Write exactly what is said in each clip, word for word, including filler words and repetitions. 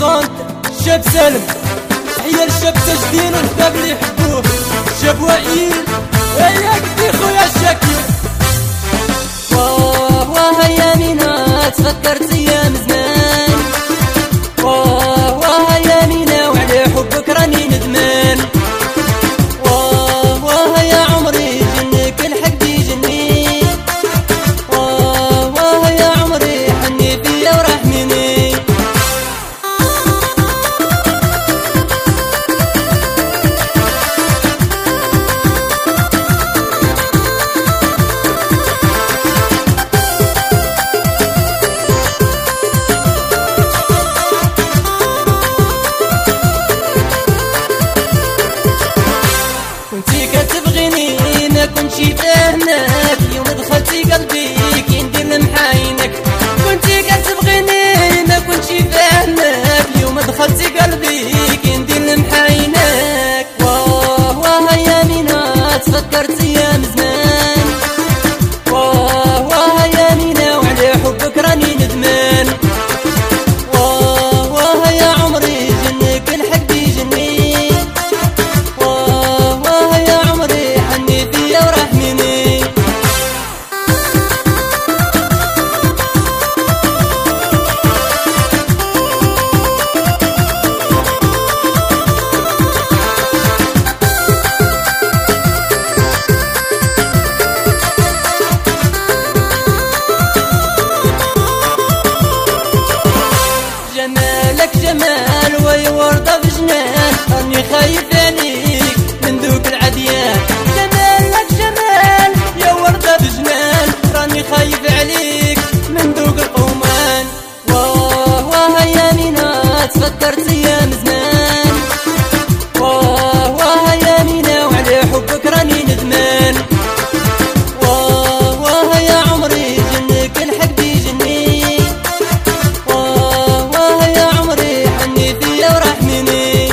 الكونت الشاب سالم، تحية للشاب تجدين والحباب اللي يحبوه، الشاب وائل وياك دي خويا الشاكير. واه واه يا مينا تفكرت ايام زمان، واه واه يا مينا وعلى حبك راني ندمان، واه واه يا عمري جنك الحق يجني، واه واه يا عمري حني فيا ورحمني. كنتي كتبغيني ما كنتي فاهماك، اليوم دخلتي قلبي كي ندير لمحاينك. كنتي كتبغيني ما كنتي فاهماك، اليوم دخلتي قلبي كي ندير لمحاينك. واه واه يا مينا تفكرت ايام زمان، واه واه يا مينا وعلى حبك راني ندمان، واه واه يا عمري جنك الحق يجني، واه واه يا عمري حني فيا ورحمني. جمالك جمال وي وردة بجنان، راني خايف عليك من دوك العديان. جمالك جمال يا وردة بجنان، راني خايف عليك من دوك القومان. واه واه يا مينا تفكرت ايام زمان، واه واه يا مينا وعلى حبك راني ندمان، واه واه يا عمري جنك الحق يجني، واه واه يا عمري حني فيا ورحمني.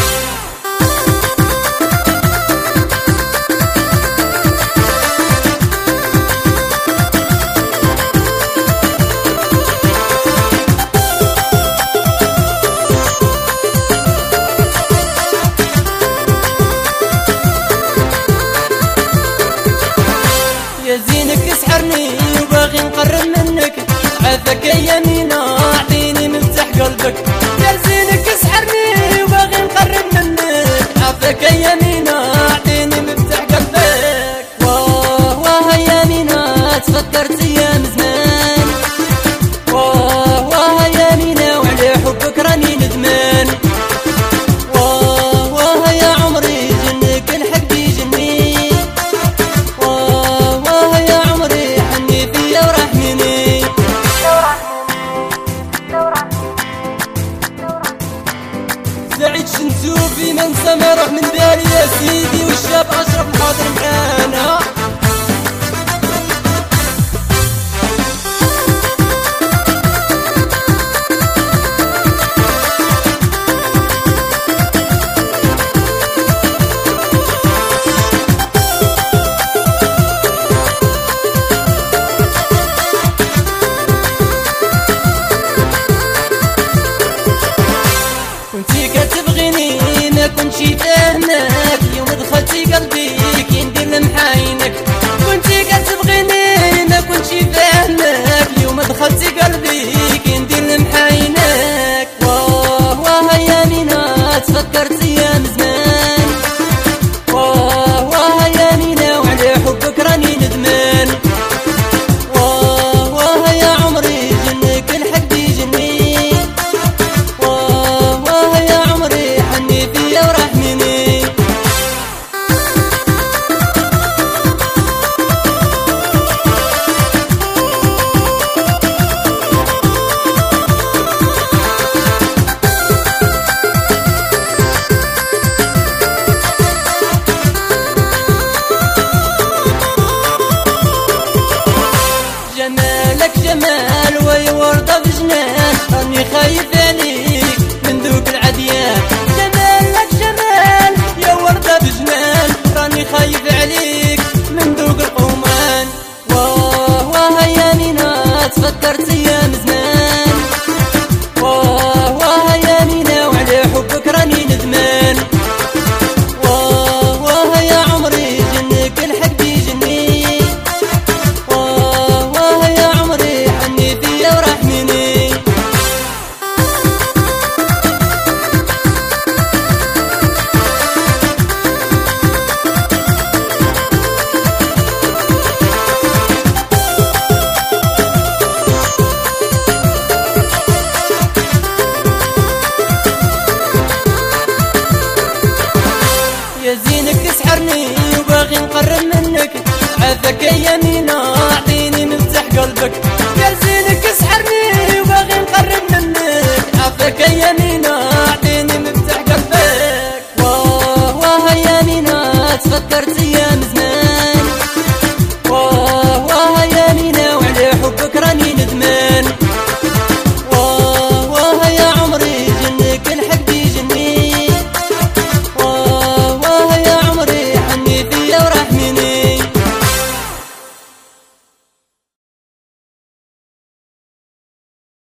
يا زينك سحرني وباغي نقرب منك، عافاك يا مينا اعطيني مفتاح قلبك. يا زينك سحرني وباغي نقرب منك، عافاك يا مينا اعطيني مفتاح قلبك. واه واه يا مينا تفكرت ايام زمان، واه واه يا مينا وعلى حبك راني ندمان، واه واه يا عمري جنك الحق يجني، واه واه يا عمري حني فيا ورحمني. سعيد شنتوفي ما نسى ما يروح من بالي يا سيدي، والشاب اشرف الحاضر معانا. كنتي كتبغيني ما كنتي فاهماك، اليوم دخلتي قلبي كي ندير لمحاينك. كنتي كتبغيني ما كنتي فاهماك، اليوم دخلتي قلبي كي ندير لمحاينك. واه واه يا مينا تفكرت ايام زمان، واه واه يا مينا وعلى حبك راني ندمان، واه واه يا عمري جنك الحق يجني، واه واه يا عمري حني فيا ورحمني. جمالك جمال وي وردة بجنان، راني خايف عليك من دوك العديان. جمالك جمال يا وردة بجنان، راني خايف عليك من دوك القومان. واه واه يا مينا تفكرت ايام زمان، واه واه يا هذاك يمينا